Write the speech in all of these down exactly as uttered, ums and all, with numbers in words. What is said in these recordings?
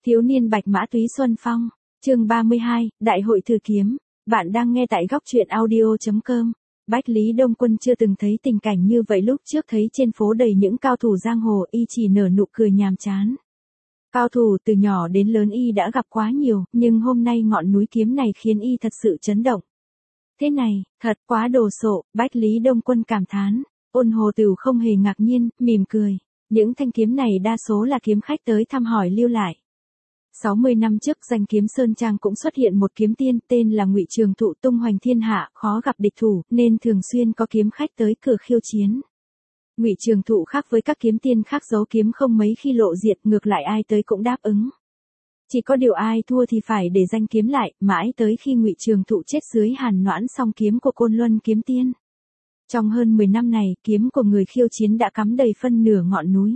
Thiếu niên bạch mã túy xuân phong, chương ba mươi hai, Đại hội thử kiếm. Bạn đang nghe tại góc truyện audio chấm com. Bách Lý Đông Quân chưa từng thấy tình cảnh như vậy, lúc trước thấy trên phố đầy những cao thủ giang hồ, y chỉ nở nụ cười nhàm chán. Cao thủ từ nhỏ đến lớn y đã gặp quá nhiều, nhưng hôm nay ngọn núi kiếm này khiến y thật sự chấn động. Thế này, thật quá đồ sộ, Bách Lý Đông Quân cảm thán. Ôn Hồ Tửu không hề ngạc nhiên, mỉm cười. Những thanh kiếm này đa số là kiếm khách tới thăm hỏi lưu lại. sáu mươi năm trước danh kiếm Sơn Trang cũng xuất hiện một kiếm tiên tên là Ngụy Trường Thụ, tung hoành thiên hạ, khó gặp địch thủ, nên thường xuyên có kiếm khách tới cửa khiêu chiến. Ngụy Trường Thụ khác với các kiếm tiên khác, giấu kiếm không mấy khi lộ diện, ngược lại ai tới cũng đáp ứng. Chỉ có điều ai thua thì phải để danh kiếm lại, mãi tới khi Ngụy Trường Thụ chết dưới hàn noãn song kiếm của Côn Luân kiếm tiên. Trong hơn mười năm này, kiếm của người khiêu chiến đã cắm đầy phân nửa ngọn núi.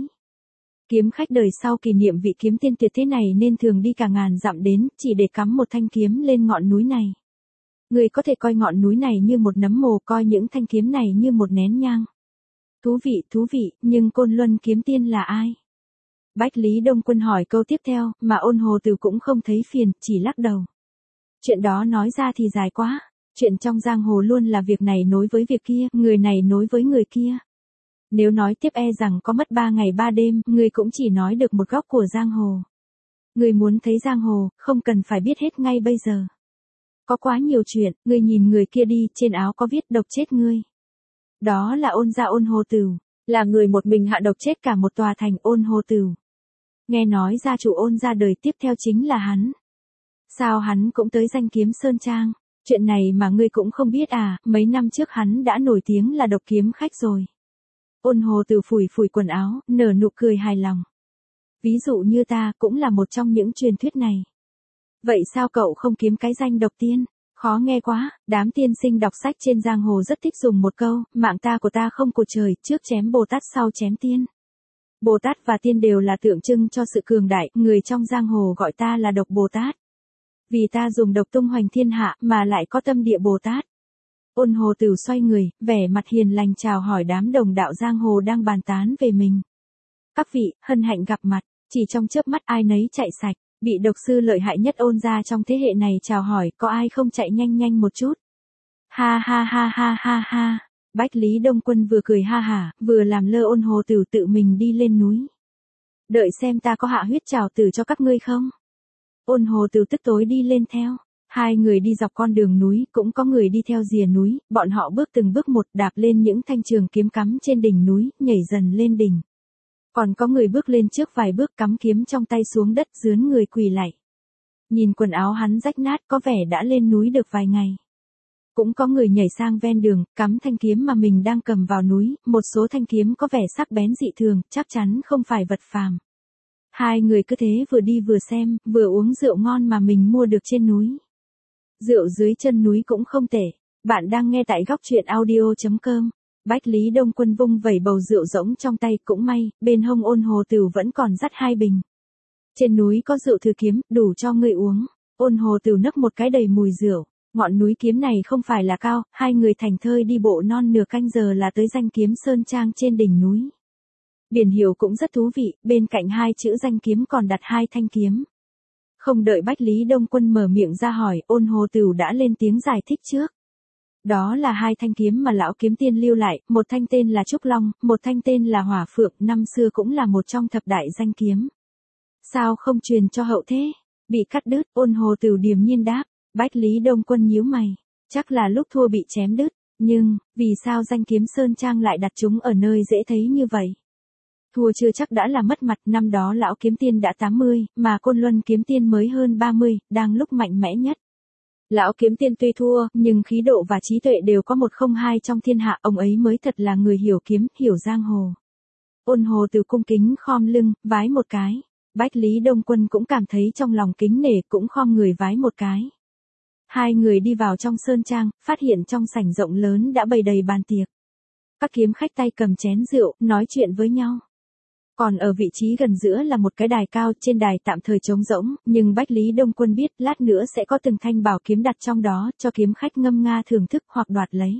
Kiếm khách đời sau kỷ niệm vị kiếm tiên tuyệt thế này nên thường đi cả ngàn dặm đến, chỉ để cắm một thanh kiếm lên ngọn núi này. Người có thể coi ngọn núi này như một nấm mồ, coi những thanh kiếm này như một nén nhang. Thú vị, thú vị, nhưng Côn Luân kiếm tiên là ai? Bách Lý Đông Quân hỏi câu tiếp theo, mà Ôn Hồ Tửu cũng không thấy phiền, chỉ lắc đầu. Chuyện đó nói ra thì dài quá. Chuyện trong giang hồ luôn là việc này nối với việc kia, người này nối với người kia. Nếu nói tiếp e rằng có mất ba ngày ba đêm, người cũng chỉ nói được một góc của giang hồ. Người muốn thấy giang hồ, không cần phải biết hết ngay bây giờ. Có quá nhiều chuyện, người nhìn người kia đi, trên áo có viết độc chết ngươi. Đó là Ôn gia Ôn Hồ Tửu, là người một mình hạ độc chết cả một tòa thành Ôn Hồ Tửu. Nghe nói gia chủ Ôn gia đời tiếp theo chính là hắn. Sao hắn cũng tới danh kiếm Sơn Trang? Chuyện này mà ngươi cũng không biết à, mấy năm trước hắn đã nổi tiếng là độc kiếm khách rồi. Ôn Hồ Tửu phủi phủi quần áo, nở nụ cười hài lòng. Ví dụ như ta cũng là một trong những truyền thuyết này. Vậy sao cậu không kiếm cái danh độc tiên? Khó nghe quá, đám tiên sinh đọc sách trên giang hồ rất thích dùng một câu, mạng ta của ta không của trời, trước chém Bồ Tát sau chém tiên. Bồ Tát và tiên đều là tượng trưng cho sự cường đại, người trong giang hồ gọi ta là độc Bồ Tát. Vì ta dùng độc tung hoành thiên hạ mà lại có tâm địa Bồ Tát. Ôn Hồ Tửu xoay người, vẻ mặt hiền lành chào hỏi đám đồng đạo giang hồ đang bàn tán về mình. Các vị, hân hạnh gặp mặt, chỉ trong chớp mắt ai nấy chạy sạch, bị độc sư lợi hại nhất Ôn gia trong thế hệ này chào hỏi, có ai không chạy nhanh nhanh một chút. Ha ha ha ha ha ha, Bách Lý Đông Quân vừa cười ha hả, vừa làm lơ Ôn Hồ Tửu tự mình đi lên núi. Đợi xem ta có hạ huyết trảo tử cho các ngươi không? Ôn Hồ Tửu tức tối đi lên theo. Hai người đi dọc con đường núi, cũng có người đi theo rìa núi, bọn họ bước từng bước một, đạp lên những thanh trường kiếm cắm trên đỉnh núi, nhảy dần lên đỉnh. Còn có người bước lên trước vài bước, cắm kiếm trong tay xuống đất, dướn người quỳ lạy. Nhìn quần áo hắn rách nát, có vẻ đã lên núi được vài ngày. Cũng có người nhảy sang ven đường, cắm thanh kiếm mà mình đang cầm vào núi, một số thanh kiếm có vẻ sắc bén dị thường, chắc chắn không phải vật phàm. Hai người cứ thế vừa đi vừa xem, vừa uống rượu ngon mà mình mua được trên núi. Rượu dưới chân núi cũng không tệ. Bạn đang nghe tại góc truyện audio chấm com. Bách Lý Đông Quân vung vẩy bầu rượu rỗng trong tay, cũng may, bên hông Ôn Hồ Tửu vẫn còn dắt hai bình. Trên núi có rượu thử kiếm, đủ cho người uống. Ôn Hồ Tửu nấc một cái đầy mùi rượu. Ngọn núi kiếm này không phải là cao, hai người thành thơi đi bộ non nửa canh giờ là tới danh kiếm Sơn Trang trên đỉnh núi. Biển hiệu cũng rất thú vị, bên cạnh hai chữ danh kiếm còn đặt hai thanh kiếm. Không đợi Bách Lý Đông Quân mở miệng ra hỏi, Ôn Hồ Tửu đã lên tiếng giải thích trước. Đó là hai thanh kiếm mà lão kiếm tiên lưu lại, một thanh tên là Trúc Long, một thanh tên là Hỏa Phượng, năm xưa cũng là một trong thập đại danh kiếm. Sao không truyền cho hậu thế? Bị cắt đứt, Ôn Hồ Tửu điềm nhiên đáp. Bách Lý Đông Quân nhíu mày, chắc là lúc thua bị chém đứt, nhưng, vì sao danh kiếm Sơn Trang lại đặt chúng ở nơi dễ thấy như vậy? Thua chưa chắc đã là mất mặt, năm đó lão kiếm tiên đã tám mươi, mà Côn Luân kiếm tiên mới hơn ba mươi, đang lúc mạnh mẽ nhất. Lão kiếm tiên tuy thua, nhưng khí độ và trí tuệ đều có một không hai trong thiên hạ, ông ấy mới thật là người hiểu kiếm, hiểu giang hồ. Ôn Hồ Tửu cung kính khom lưng, vái một cái. Bách Lý Đông Quân cũng cảm thấy trong lòng kính nể, cũng khom người vái một cái. Hai người đi vào trong sơn trang, phát hiện trong sảnh rộng lớn đã bày đầy bàn tiệc. Các kiếm khách tay cầm chén rượu, nói chuyện với nhau. Còn ở vị trí gần giữa là một cái đài cao, trên đài tạm thời trống rỗng, nhưng Bách Lý Đông Quân biết lát nữa sẽ có từng thanh bảo kiếm đặt trong đó, cho kiếm khách ngâm nga thưởng thức hoặc đoạt lấy.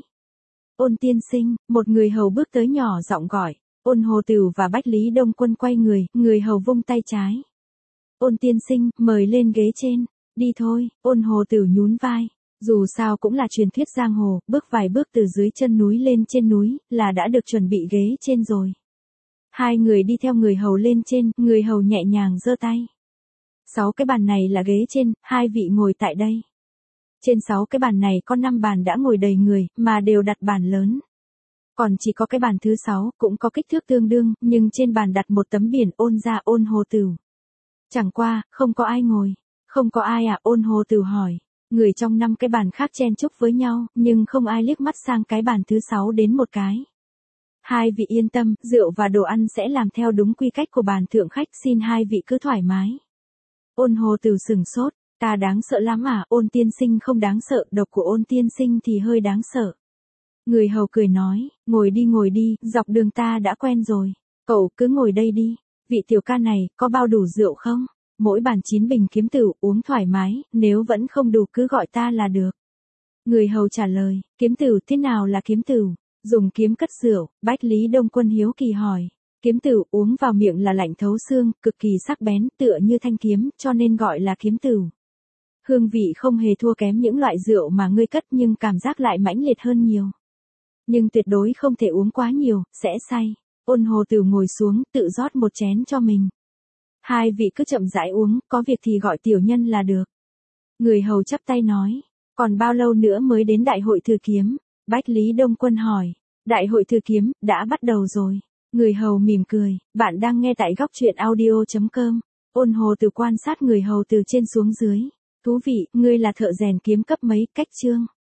Ôn tiên sinh, một người hầu bước tới nhỏ giọng gọi. Ôn Hồ Tửu và Bách Lý Đông Quân quay người, người hầu vung tay trái. Ôn tiên sinh, mời lên ghế trên. Đi thôi, Ôn Hồ Tử nhún vai. Dù sao cũng là truyền thuyết giang hồ, bước vài bước từ dưới chân núi lên trên núi, là đã được chuẩn bị ghế trên rồi. Hai người đi theo người hầu lên trên, người hầu nhẹ nhàng giơ tay. Sáu cái bàn này là ghế trên, hai vị ngồi tại đây. Trên sáu cái bàn này có năm bàn đã ngồi đầy người, mà đều đặt bàn lớn. Còn chỉ có cái bàn thứ sáu, cũng có kích thước tương đương, nhưng trên bàn đặt một tấm biển Ôn gia Ôn Hồ Tửu. Chẳng qua, không có ai ngồi. Không có ai à? Ôn Hồ Tửu hỏi. Người trong năm cái bàn khác chen chúc với nhau, nhưng không ai liếc mắt sang cái bàn thứ sáu đến một cái. Hai vị yên tâm, rượu và đồ ăn sẽ làm theo đúng quy cách của bàn thượng khách, xin hai vị cứ thoải mái. Ôn Hồ Tửu sừng sốt, ta đáng sợ lắm à? Ôn tiên sinh không đáng sợ, độc của Ôn tiên sinh thì hơi đáng sợ. Người hầu cười nói, ngồi đi ngồi đi, dọc đường ta đã quen rồi. Cậu cứ ngồi đây đi. Vị tiểu ca này, có bao đủ rượu không? Mỗi bàn chín bình kiếm tửu, uống thoải mái, nếu vẫn không đủ cứ gọi ta là được. Người hầu trả lời, kiếm tửu, thế nào là kiếm tửu? Dùng kiếm cất rượu. Bách Lý Đông Quân hiếu kỳ hỏi. Kiếm tửu uống vào miệng là lạnh thấu xương, cực kỳ sắc bén, tựa như thanh kiếm, cho nên gọi là kiếm tửu. Hương vị không hề thua kém những loại rượu mà ngươi cất, nhưng cảm giác lại mãnh liệt hơn nhiều. Nhưng tuyệt đối không thể uống quá nhiều, sẽ say. Ôn Hồ Tửu ngồi xuống, tự rót một chén cho mình. Hai vị cứ chậm rãi uống, có việc thì gọi tiểu nhân là được. Người hầu chắp tay nói, còn bao lâu nữa mới đến đại hội thử kiếm? Bách Lý Đông Quân hỏi, đại hội thử kiếm, đã bắt đầu rồi. Người hầu mỉm cười, bạn đang nghe tại góc truyện audio chấm com. Ôn Hồ Tửu quan sát người hầu từ trên xuống dưới. Thú vị, ngươi là thợ rèn kiếm cấp mấy, cách chương?